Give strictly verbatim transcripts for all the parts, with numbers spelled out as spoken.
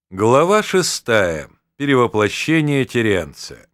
Глава шестая. Перевоплощение Теренция.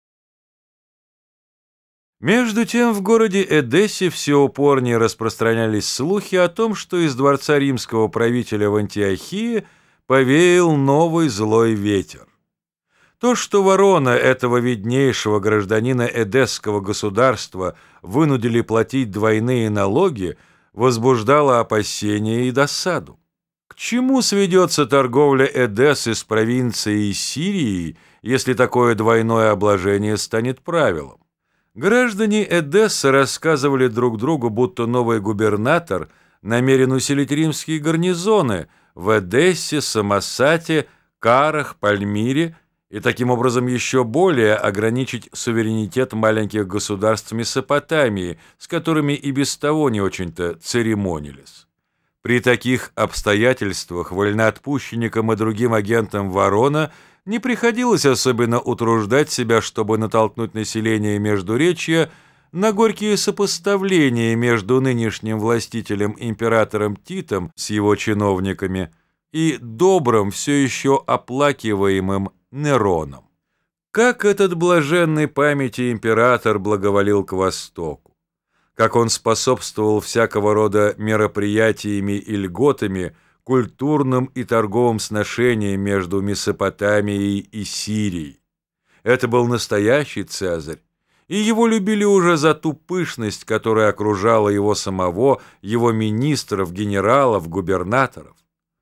Между тем в городе Эдессе все упорнее распространялись слухи о том, что из дворца римского правителя в Антиохии повеял новый злой ветер. То, что ворона этого виднейшего гражданина эдесского государства вынудили платить двойные налоги, возбуждало опасения и досаду. К чему сведется торговля Эдессы с провинцией Сирией, если такое двойное обложение станет правилом? Граждане Эдессы рассказывали друг другу, будто новый губернатор намерен усилить римские гарнизоны в Эдессе, Самосате, Карах, Пальмире и таким образом еще более ограничить суверенитет маленьких государств Месопотамии, с которыми и без того не очень-то церемонились. При таких обстоятельствах вольноотпущенникам и другим агентам Ворона не приходилось особенно утруждать себя, чтобы натолкнуть население Междуречья на горькие сопоставления между нынешним властителем императором Титом с его чиновниками и добрым, все еще оплакиваемым Нероном. Как этот блаженной памяти император благоволил к Востоку, как он способствовал всякого рода мероприятиями и льготами, культурным и торговым сношениям между Месопотамией и Сирией. Это был настоящий Цезарь, и его любили уже за ту пышность, которая окружала его самого, его министров, генералов, губернаторов.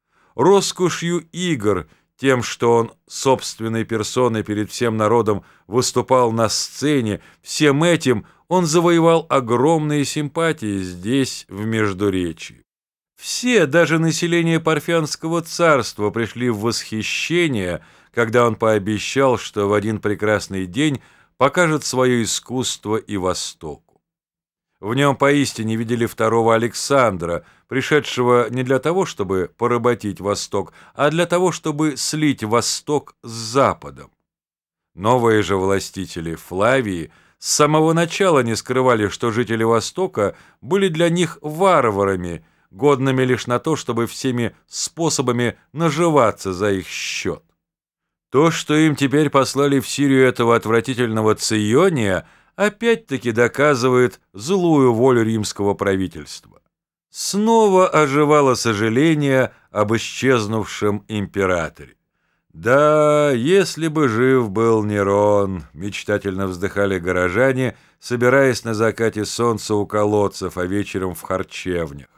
Роскошью игр, тем, что он собственной персоной перед всем народом выступал на сцене, всем этим он завоевал огромные симпатии здесь, в Междуречии. Все, даже население Парфянского царства, пришли в восхищение, когда он пообещал, что в один прекрасный день покажет свое искусство и Востоку. В нем поистине видели второго Александра, пришедшего не для того, чтобы поработить Восток, а для того, чтобы слить Восток с Западом. Новые же властители Флавии с самого начала не скрывали, что жители Востока были для них варварами, годными лишь на то, чтобы всеми способами наживаться за их счет. То, что им теперь послали в Сирию этого отвратительного Циония, опять-таки доказывает злую волю римского правительства. Снова оживало сожаление об исчезнувшем императоре. «Да, если бы жив был Нерон», — мечтательно вздыхали горожане, собираясь на закате солнца у колодцев, а вечером в харчевнях.